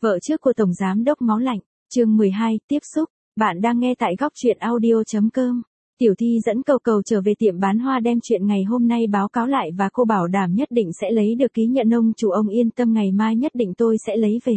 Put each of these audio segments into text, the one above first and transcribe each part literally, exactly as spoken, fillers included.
Vợ trước của Tổng Giám đốc Máu Lạnh, chương mười hai, tiếp xúc, bạn đang nghe tại góc truyện audio.com. Tiểu Thi dẫn Cầu Cầu trở về tiệm bán hoa đem chuyện ngày hôm nay báo cáo lại và cô bảo đảm nhất định sẽ lấy được ký nhận ông chủ ông yên tâm ngày mai nhất định tôi sẽ lấy về.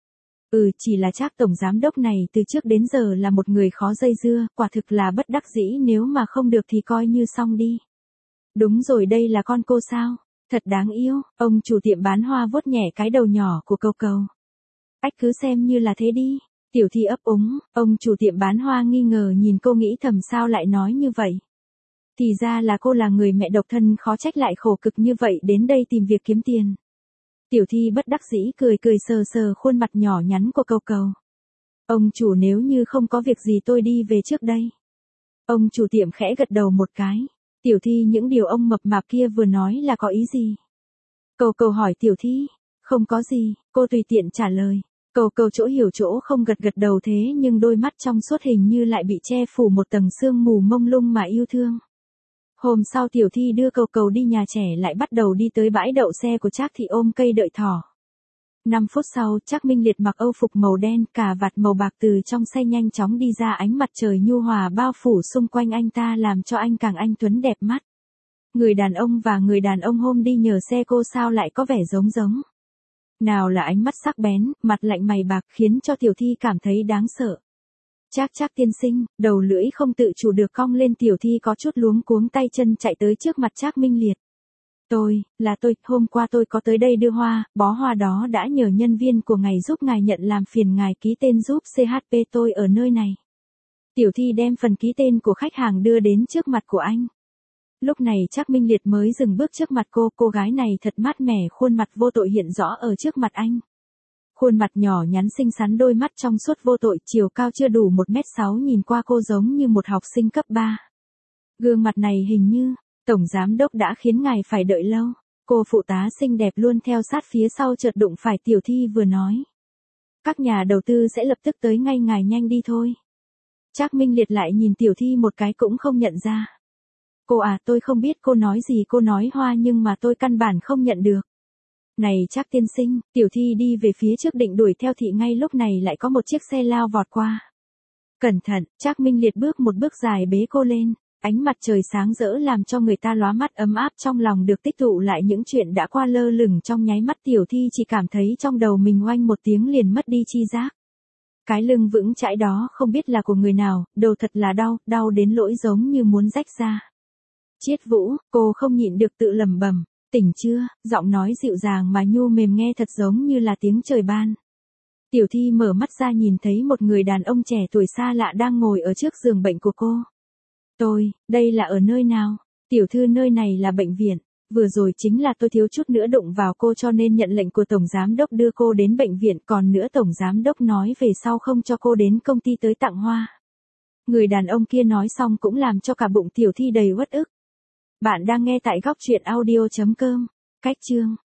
Ừ chỉ là chắc Tổng Giám đốc này từ trước đến giờ là một người khó dây dưa, quả thực là bất đắc dĩ nếu mà không được thì coi như xong đi. Đúng rồi đây là con cô sao? Thật đáng yêu, ông chủ tiệm bán hoa vuốt nhẹ cái đầu nhỏ của Cầu Cầu. Ách cứ xem như là thế đi. Tiểu Thi ấp úng, ông chủ tiệm bán hoa nghi ngờ nhìn cô nghĩ thầm sao lại nói như vậy. Thì ra là cô là người mẹ độc thân khó trách lại khổ cực như vậy đến đây tìm việc kiếm tiền. Tiểu Thi bất đắc dĩ cười cười sờ sờ khuôn mặt nhỏ nhắn của Cầu Cầu. Ông chủ nếu như không có việc gì tôi đi về trước đây. Ông chủ tiệm khẽ gật đầu một cái. Tiểu Thi những điều ông mập mạp kia vừa nói là có ý gì? Cầu Cầu hỏi Tiểu Thi. Không có gì, cô tùy tiện trả lời. Cầu Cầu chỗ hiểu chỗ không gật gật đầu thế nhưng đôi mắt trong suốt hình như lại bị che phủ một tầng sương mù mông lung mà yêu thương. Hôm sau Tiểu Thi đưa Cầu Cầu đi nhà trẻ lại bắt đầu đi tới bãi đậu xe của Trác Thị ôm cây đợi thỏ. năm phút sau Trác Minh Liệt mặc âu phục màu đen cà vạt màu bạc từ trong xe nhanh chóng đi ra ánh mặt trời nhu hòa bao phủ xung quanh anh ta làm cho anh càng anh tuấn đẹp mắt. Người đàn ông và người đàn ông hôm đi nhờ xe cô sao lại có vẻ giống giống. Nào là ánh mắt sắc bén, mặt lạnh mày bạc khiến cho Tiểu Thi cảm thấy đáng sợ. Trác Trác tiên sinh, đầu lưỡi không tự chủ được cong lên Tiểu Thi có chút luống cuống tay chân chạy tới trước mặt Trác Minh Liệt. Tôi, là tôi, hôm qua tôi có tới đây đưa hoa, bó hoa đó đã nhờ nhân viên của ngài giúp ngài nhận làm phiền ngài ký tên giúp xê hát pê tôi ở nơi này. Tiểu Thi đem phần ký tên của khách hàng đưa đến trước mặt của anh. Lúc này Trác Minh Liệt mới dừng bước trước mặt cô, cô gái này thật mát mẻ khuôn mặt vô tội hiện rõ ở trước mặt anh. Khuôn mặt nhỏ nhắn xinh xắn đôi mắt trong suốt vô tội chiều cao chưa đủ một mét sáu nhìn qua cô giống như một học sinh cấp ba. Gương mặt này hình như, Tổng Giám đốc đã khiến ngài phải đợi lâu. Cô phụ tá xinh đẹp luôn theo sát phía sau chợt đụng phải Tiểu Thi vừa nói. Các nhà đầu tư sẽ lập tức tới ngay ngài nhanh đi thôi. Trác Minh Liệt lại nhìn Tiểu Thi một cái cũng không nhận ra. Cô à tôi không biết cô nói gì cô nói hoa nhưng mà tôi căn bản không nhận được. Này Trác tiên sinh, Tiểu Thi đi về phía trước định đuổi theo thì ngay lúc này lại có một chiếc xe lao vọt qua. Cẩn thận, Trác Minh Liệt bước một bước dài bế cô lên, ánh mặt trời sáng rỡ làm cho người ta lóa mắt ấm áp trong lòng được tích tụ lại những chuyện đã qua lơ lửng trong nháy mắt Tiểu Thi chỉ cảm thấy trong đầu mình oanh một tiếng liền mất đi chi giác. Cái lưng vững chãi đó không biết là của người nào, đầu thật là đau, đau đến lỗi giống như muốn rách ra. Chiết Vũ, cô không nhịn được tự lẩm bẩm, tỉnh chưa, giọng nói dịu dàng mà nhu mềm nghe thật giống như là tiếng trời ban. Tiểu Thi mở mắt ra nhìn thấy một người đàn ông trẻ tuổi xa lạ đang ngồi ở trước giường bệnh của cô. Tôi, đây là ở nơi nào? Tiểu thư nơi này là bệnh viện, vừa rồi chính là tôi thiếu chút nữa đụng vào cô cho nên nhận lệnh của Tổng Giám đốc đưa cô đến bệnh viện còn nữa Tổng Giám đốc nói về sau không cho cô đến công ty tới tặng hoa. Người đàn ông kia nói xong cũng làm cho cả bụng Tiểu Thi đầy uất ức. Bạn đang nghe tại góc truyện audio.com, cách chương.